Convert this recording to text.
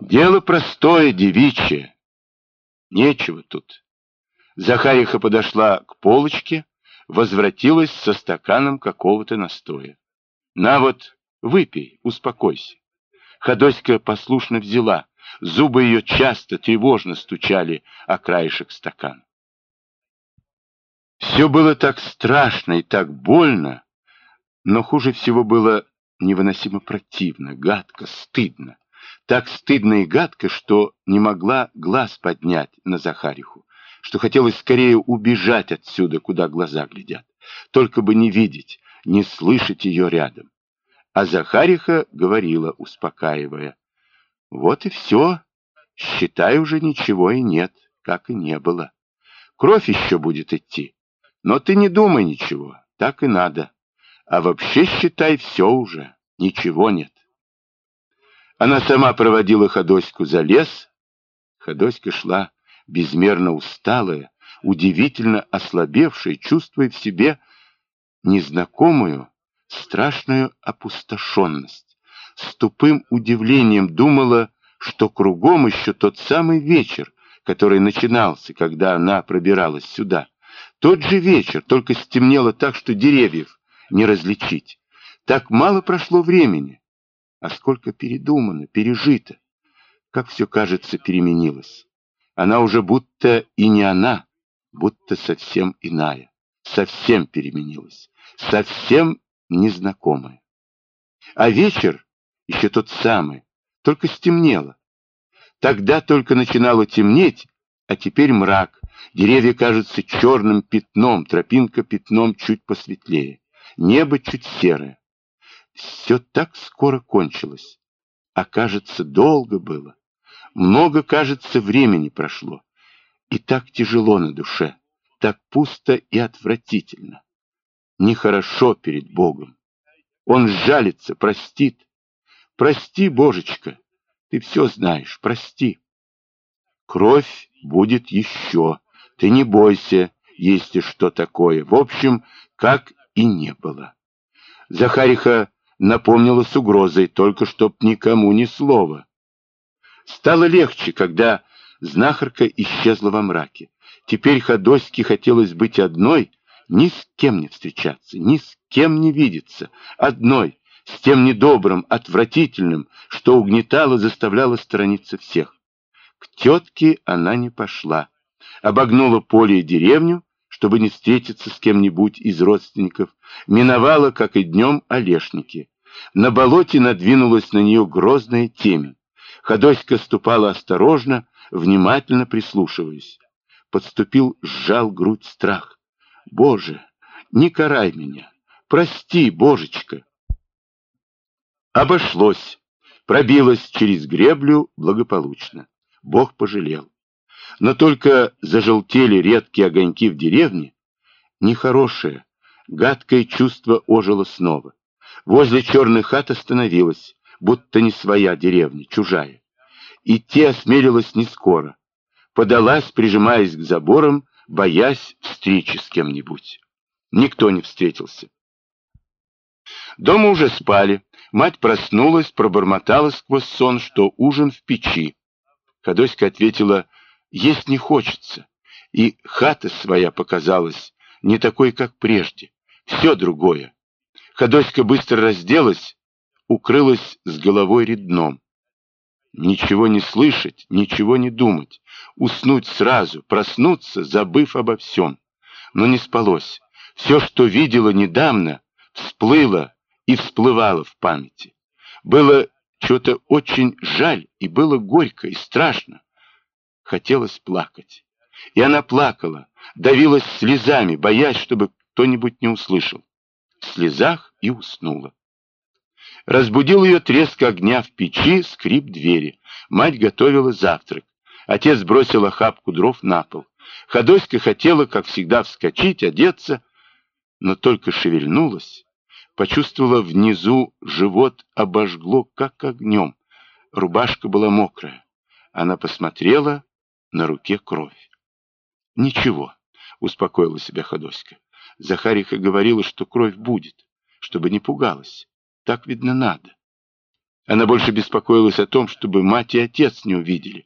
Дело простое, девичье. Нечего тут. Захариха подошла к полочке, возвратилась со стаканом какого-то настоя. На вот, выпей, успокойся. Ходоська послушно взяла. Зубы ее часто, тревожно стучали о краешек стакана. Все было так страшно и так больно, но хуже всего было невыносимо противно, гадко, стыдно. Так стыдно и гадко, что не могла глаз поднять на Захариху, что хотелось скорее убежать отсюда, куда глаза глядят, только бы не видеть, не слышать ее рядом. А Захариха говорила, успокаивая: «Вот и все, считай, уже ничего и нет, как и не было. Кровь еще будет идти, но ты не думай ничего, так и надо. А вообще, считай, все уже, ничего нет». Она сама проводила Ходоську за лес. Ходоська шла безмерно усталая, удивительно ослабевшая, чувствуя в себе незнакомую, страшную опустошенность. С тупым удивлением думала, что кругом еще тот самый вечер, который начинался, когда она пробиралась сюда. Тот же вечер, только стемнело так, что деревьев не различить. Так мало прошло времени, а сколько передумано, пережито. Как все, кажется, переменилось. Она уже будто и не она, будто совсем иная. Совсем переменилась, совсем незнакомая. А вечер еще тот самый, только стемнело. Тогда только начинало темнеть, а теперь мрак. Деревья кажутся черным пятном, тропинка пятном чуть посветлее, небо чуть серое. Все так скоро кончилось, а кажется, долго было. Много, кажется, времени прошло. И так тяжело на душе, так пусто и отвратительно. Нехорошо перед Богом. Он сжалится, простит. Прости, Божечка, ты все знаешь, прости. Кровь будет еще, ты не бойся, есть и что такое. В общем, как и не было. Захариха напомнила с угрозой, только чтоб никому ни слова. Стало легче, когда знахарка исчезла во мраке. Теперь Ходоське хотелось быть одной, ни с кем не встречаться, ни с кем не видеться, одной, с тем недобрым, отвратительным, что угнетало, заставляло сторониться всех. К тетке она не пошла, обогнула поле и деревню, чтобы не встретиться с кем-нибудь из родственников, миновала, как и днем, Олешники. На болоте надвинулась на нее грозная темень. Ходоська ступала осторожно, внимательно прислушиваясь. Подступил, сжал грудь страх. «Боже, не карай меня! Прости, Божечка!» Обошлось. Пробилась через греблю благополучно. Бог пожалел. Но только зажелтели редкие огоньки в деревне. Нехорошее, гадкое чувство ожило снова. Возле черных хат остановилась, будто не своя деревня, чужая. Идти осмелилась не скоро. Подалась, прижимаясь к заборам, боясь встречи с кем-нибудь. Никто не встретился. Дома уже спали. Мать проснулась, пробормотала сквозь сон, что ужин в печи. Ходоська ответила: есть не хочется. И хата своя показалась не такой, как прежде. Все другое. Ходоська быстро разделась, укрылась с головой редном. Ничего не слышать, ничего не думать. Уснуть сразу, проснуться, забыв обо всем. Но не спалось. Все, что видела недавно, всплыло и всплывало в памяти. Было что-то очень жаль, и было горько и страшно. Хотелось плакать. И она плакала, давилась слезами, боясь, чтобы кто-нибудь не услышал. В слезах и уснула. Разбудил ее треск огня в печи, скрип двери. Мать готовила завтрак. Отец бросил охапку дров на пол. Ходоська хотела, как всегда, вскочить, одеться, но только шевельнулась, почувствовала внизу, живот обожгло, как огнем. Рубашка была мокрая. Она посмотрела, на руке кровь. «Ничего», — успокоила себя Ходоська. Захариха говорила, что кровь будет, чтобы не пугалась. Так, видно, надо. Она больше беспокоилась о том, чтобы мать и отец не увидели,